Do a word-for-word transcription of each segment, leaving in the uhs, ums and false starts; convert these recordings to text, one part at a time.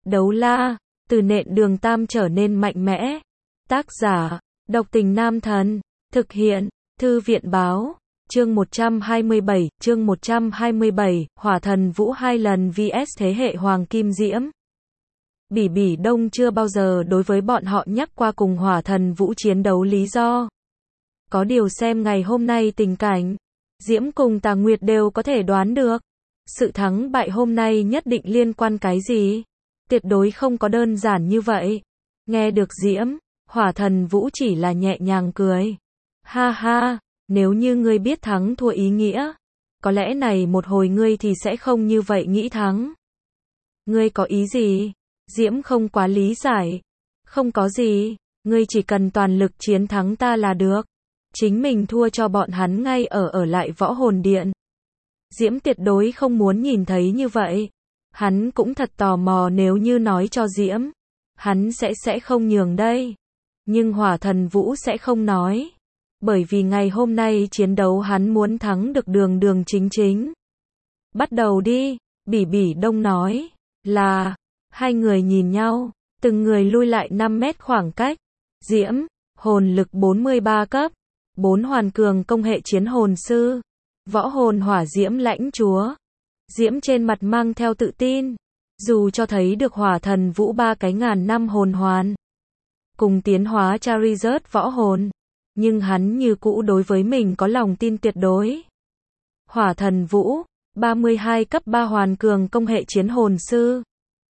Đấu la, từ nện đường tam trở nên mạnh mẽ. Tác giả, Độc Tình Nam Thần. Thực hiện, Thư viện Báo. Chương một trăm hai mươi bảy, chương một trăm hai mươi bảy, Hỏa Thần Vũ hai lần vs thế hệ Hoàng Kim Diễm. Bỉ Bỉ Đông chưa bao giờ đối với bọn họ nhắc qua cùng Hỏa Thần Vũ chiến đấu lý do. Có điều xem ngày hôm nay tình cảnh, Diễm cùng Tà Nguyệt đều có thể đoán được. Sự thắng bại hôm nay nhất định liên quan cái gì? Tuyệt đối không có đơn giản như vậy. Nghe được Diễm, Hỏa Thần Vũ chỉ là nhẹ nhàng cười. Ha ha, nếu như ngươi biết thắng thua ý nghĩa, có lẽ này một hồi ngươi thì sẽ không như vậy nghĩ thắng. Ngươi có ý gì? Diễm không quá lý giải. Không có gì, ngươi chỉ cần toàn lực chiến thắng ta là được. Chính mình thua cho bọn hắn ngay ở ở lại Võ Hồn Điện. Diễm tuyệt đối không muốn nhìn thấy như vậy. Hắn cũng thật tò mò nếu như nói cho Diễm, hắn sẽ sẽ không nhường đây. Nhưng Hỏa Thần Vũ sẽ không nói. Bởi vì ngày hôm nay chiến đấu hắn muốn thắng được đường đường chính chính. Bắt đầu đi, Bỉ Bỉ Đông nói. Là, hai người nhìn nhau, từng người lui lại năm mét khoảng cách. Diễm, hồn lực bốn mươi ba cấp, bốn hoàn cường công hệ chiến hồn sư, võ hồn hỏa diễm lãnh chúa. Diễm trên mặt mang theo tự tin, dù cho thấy được Hỏa Thần Vũ ba cái ngàn năm hồn hoàn, cùng tiến hóa Charizard võ hồn, nhưng hắn như cũ đối với mình có lòng tin tuyệt đối. Hỏa Thần Vũ, ba mươi hai cấp ba hoàn cường công hệ chiến hồn sư,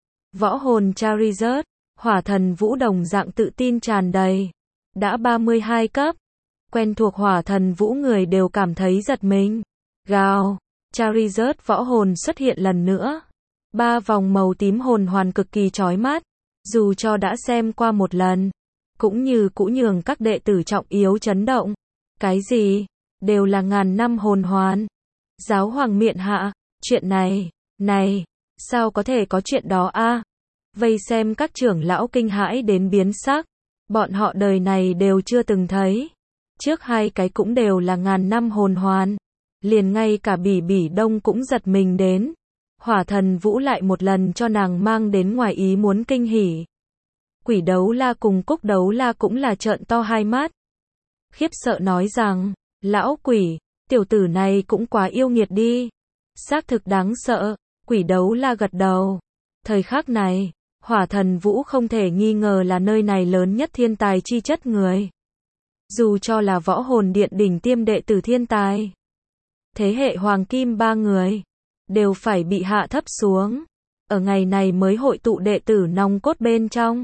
võ hồn Charizard, Hỏa Thần Vũ đồng dạng tự tin tràn đầy. Đã ba mươi hai cấp, quen thuộc Hỏa Thần Vũ người đều cảm thấy giật mình. Gào, Charizard võ hồn xuất hiện lần nữa. Ba vòng màu tím hồn hoàn cực kỳ chói mắt, dù cho đã xem qua một lần, cũng như cũ nhường các đệ tử trọng yếu chấn động. Cái gì? Đều là ngàn năm hồn hoàn. Giáo hoàng miện hạ, chuyện này, này, sao có thể có chuyện đó a? Vây xem các trưởng lão kinh hãi đến biến sắc, bọn họ đời này đều chưa từng thấy. Trước hai cái cũng đều là ngàn năm hồn hoàn, liền ngay cả Bỉ Bỉ Đông cũng giật mình đến. Hỏa Thần Vũ lại một lần cho nàng mang đến ngoài ý muốn kinh hỉ. Quỷ Đấu La cùng Cúc Đấu La cũng là trợn to hai mắt, khiếp sợ nói rằng, lão quỷ, tiểu tử này cũng quá yêu nghiệt đi. Xác thực đáng sợ, Quỷ Đấu La gật đầu. Thời khắc này, Hỏa Thần Vũ không thể nghi ngờ là nơi này lớn nhất thiên tài chi chất người. Dù cho là Võ Hồn Điện đỉnh tiêm đệ tử thiên tài, thế hệ Hoàng Kim ba người, đều phải bị hạ thấp xuống. Ở ngày này mới hội tụ đệ tử nòng cốt bên trong.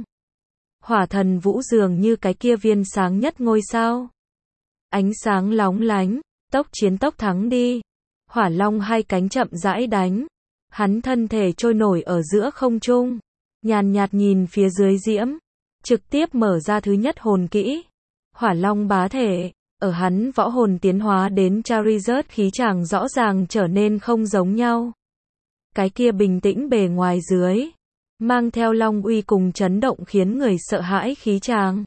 Hỏa Thần Vũ dường như cái kia viên sáng nhất ngôi sao. Ánh sáng lóng lánh, tốc chiến tốc thắng đi. Hỏa Long hai cánh chậm rãi đánh. Hắn thân thể trôi nổi ở giữa không trung, nhàn nhạt nhìn phía dưới Diễm, trực tiếp mở ra thứ nhất hồn kỹ. Hỏa Long bá thể, ở hắn võ hồn tiến hóa đến Charizard khí chàng rõ ràng trở nên không giống nhau. Cái kia bình tĩnh bề ngoài dưới, mang theo long uy cùng chấn động khiến người sợ hãi khí chàng.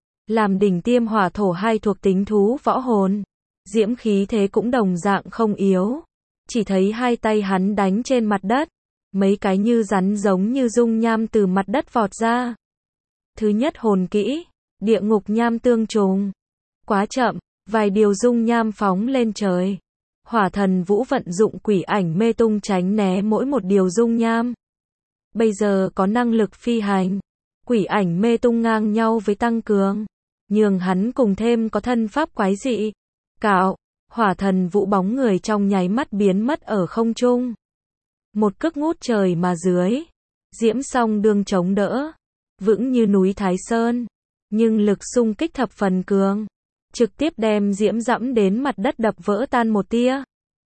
Làm đỉnh tiêm hỏa thổ hai thuộc tính thú võ hồn, Diễm khí thế cũng đồng dạng không yếu. Chỉ thấy hai tay hắn đánh trên mặt đất, mấy cái như rắn giống như dung nham từ mặt đất vọt ra. Thứ nhất hồn kỹ, địa ngục nham tương trùng. Quá chậm, vài điều dung nham phóng lên trời. Hỏa Thần Vũ vận dụng quỷ ảnh mê tung tránh né mỗi một điều dung nham. Bây giờ có năng lực phi hành, quỷ ảnh mê tung ngang nhau với tăng cường, nhường hắn cùng thêm có thân pháp quái dị. Cạo, Hỏa Thần Vũ bóng người trong nháy mắt biến mất ở không trung. Một cước ngút trời mà dưới, Diễm song đương chống đỡ, vững như núi Thái Sơn, nhưng lực xung kích thập phần cường, trực tiếp đem Diễm dẫm đến mặt đất đập vỡ tan một tia.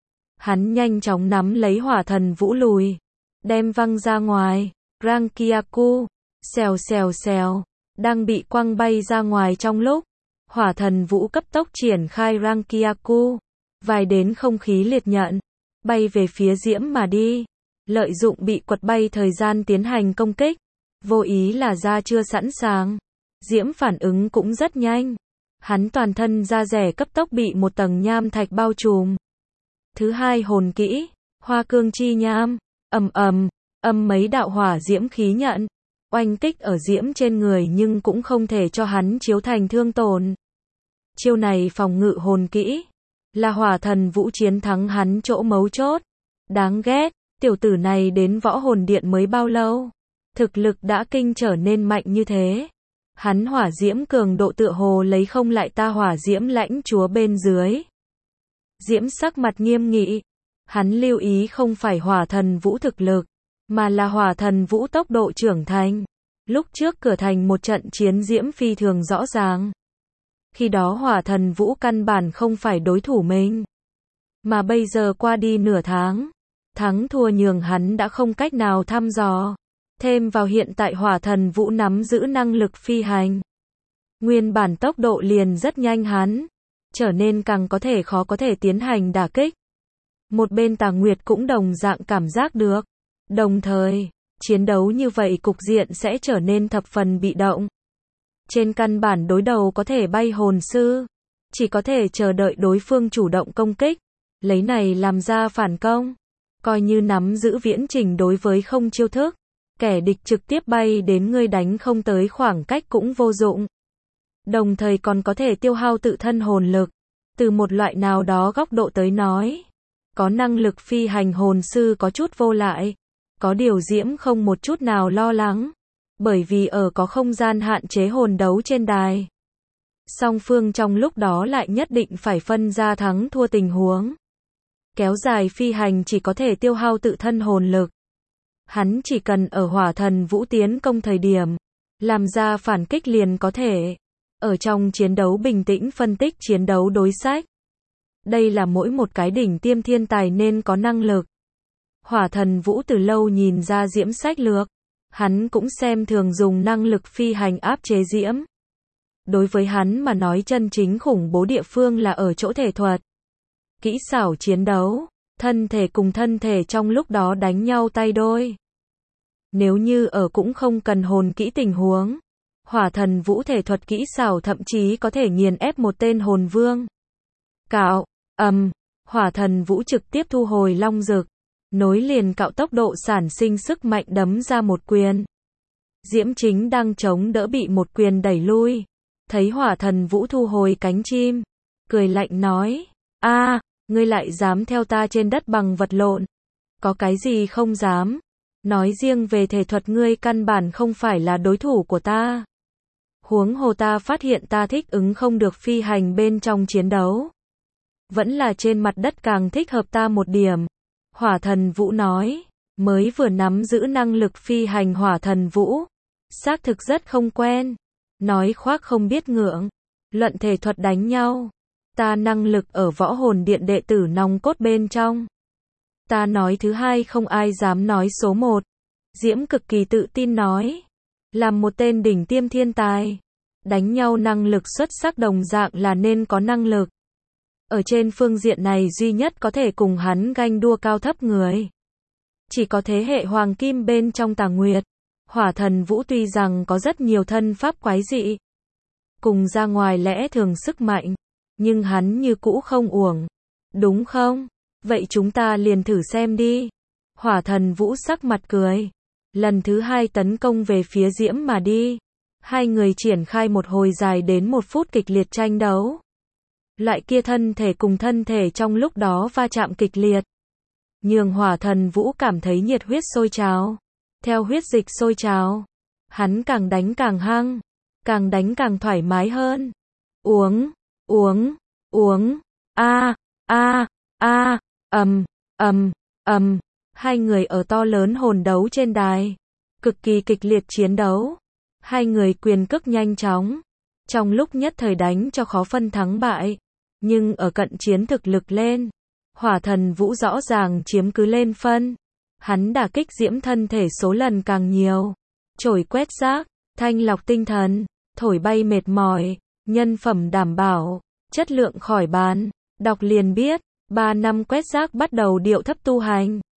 Hắn nhanh chóng nắm lấy Hỏa Thần Vũ lùi, đem văng ra ngoài. Rankiaku, xèo xèo xèo, đang bị quăng bay ra ngoài trong lúc Hỏa Thần Vũ cấp tốc triển khai Rankiaku, vài đến không khí liệt nhận, bay về phía Diễm mà đi, lợi dụng bị quật bay thời gian tiến hành công kích. Vô ý là da chưa sẵn sàng, Diễm phản ứng cũng rất nhanh, hắn toàn thân da rẻ cấp tốc bị một tầng nham thạch bao trùm. Thứ hai hồn kỹ, Hoa Cương Chi Nham, ầm ầm, âm mấy đạo hỏa diễm khí nhận, oanh kích ở diễm trên người nhưng cũng không thể cho hắn chiếu thành thương tổn. Chiêu này phòng ngự hồn kỹ, là hỏa thần vũ chiến thắng hắn chỗ mấu chốt. Đáng ghét, tiểu tử này đến võ hồn điện mới bao lâu, thực lực đã kinh trở nên mạnh như thế. Hắn hỏa diễm cường độ tựa hồ lấy không lại ta hỏa diễm lãnh chúa bên dưới. Diễm sắc mặt nghiêm nghị, hắn lưu ý không phải hỏa thần vũ thực lực, mà là hỏa thần vũ tốc độ trưởng thành. Lúc trước cửa thành một trận chiến Diễm phi thường rõ ràng. Khi đó hỏa thần vũ căn bản không phải đối thủ mình. Mà bây giờ qua đi nửa tháng, thắng thua nhường hắn đã không cách nào thăm dò. Thêm vào hiện tại hỏa thần vũ nắm giữ năng lực phi hành. Nguyên bản tốc độ liền rất nhanh hắn, trở nên càng có thể khó có thể tiến hành đả kích. Một bên Tà Nguyệt cũng đồng dạng cảm giác được. Đồng thời, chiến đấu như vậy cục diện sẽ trở nên thập phần bị động. Trên căn bản đối đầu có thể bay hồn sư, chỉ có thể chờ đợi đối phương chủ động công kích, lấy này làm ra phản công. Coi như nắm giữ viễn trình đối với không chiêu thức, kẻ địch trực tiếp bay đến ngươi đánh không tới khoảng cách cũng vô dụng. Đồng thời còn có thể tiêu hao tự thân hồn lực. Từ một loại nào đó góc độ tới nói, có năng lực phi hành hồn sư có chút vô lại. Có điều Diễm không một chút nào lo lắng, bởi vì ở có không gian hạn chế hồn đấu trên đài. Song phương trong lúc đó lại nhất định phải phân ra thắng thua tình huống. Kéo dài phi hành chỉ có thể tiêu hao tự thân hồn lực. Hắn chỉ cần ở hỏa thần vũ tiến công thời điểm, làm ra phản kích liền có thể. Ở trong chiến đấu bình tĩnh phân tích chiến đấu đối sách. Đây là mỗi một cái đỉnh tiêm thiên tài nên có năng lực. Hỏa thần vũ từ lâu nhìn ra Diễm sách lược. Hắn cũng xem thường dùng năng lực phi hành áp chế Diễm. Đối với hắn mà nói chân chính khủng bố địa phương là ở chỗ thể thuật. Kỹ xảo chiến đấu, thân thể cùng thân thể trong lúc đó đánh nhau tay đôi. Nếu như ở cũng không cần hồn kỹ tình huống, hỏa thần vũ thể thuật kỹ xảo thậm chí có thể nghiền ép một tên hồn vương. Cạo, ầm, hỏa thần vũ trực tiếp thu hồi long dực, nối liền cạo tốc độ sản sinh sức mạnh đấm ra một quyền. Diễm chính đang chống đỡ bị một quyền đẩy lui, thấy hỏa thần vũ thu hồi cánh chim, cười lạnh nói, a, ngươi lại dám theo ta trên đất bằng vật lộn, có cái gì không dám, nói riêng về thể thuật ngươi căn bản không phải là đối thủ của ta. Huống hồ ta phát hiện ta thích ứng không được phi hành bên trong chiến đấu. Vẫn là trên mặt đất càng thích hợp ta một điểm. Hỏa thần vũ nói, mới vừa nắm giữ năng lực phi hành hỏa thần vũ. Xác thực rất không quen. Nói khoác không biết ngượng. Luận thể thuật đánh nhau. Ta năng lực ở võ hồn điện đệ tử nòng cốt bên trong. Ta nói thứ hai không ai dám nói số một. Diễm cực kỳ tự tin nói. Làm một tên đỉnh tiêm thiên tài. Đánh nhau năng lực xuất sắc đồng dạng là nên có năng lực. Ở trên phương diện này duy nhất có thể cùng hắn ganh đua cao thấp người. Chỉ có thế hệ hoàng kim bên trong Tà Nguyệt. Hỏa thần vũ tuy rằng có rất nhiều thân pháp quái dị. Cùng ra ngoài lẽ thường sức mạnh. Nhưng hắn như cũ không uổng. Đúng không? Vậy chúng ta liền thử xem đi. Hỏa thần vũ sắc mặt cười. Lần thứ hai tấn công về phía Diễm mà đi. Hai người triển khai một hồi dài đến một phút kịch liệt tranh đấu. Loại kia thân thể cùng thân thể trong lúc đó va chạm kịch liệt. Nhường hỏa thần vũ cảm thấy nhiệt huyết sôi trào. Theo huyết dịch sôi trào, hắn càng đánh càng hăng, càng đánh càng thoải mái hơn. Uống, uống, uống, a, a, a, ầm, ầm, ầm. Hai người ở to lớn hồn đấu trên đài, cực kỳ kịch liệt chiến đấu. Hai người quyền cước nhanh chóng, trong lúc nhất thời đánh cho khó phân thắng bại. Nhưng ở cận chiến thực lực lên, hỏa thần vũ rõ ràng chiếm cứ lên phân. Hắn đả kích Diễm thân thể số lần càng nhiều. Chổi quét rác, thanh lọc tinh thần, thổi bay mệt mỏi, nhân phẩm đảm bảo, chất lượng khỏi bàn. Đọc liền biết, ba năm quét rác bắt đầu điệu thấp tu hành.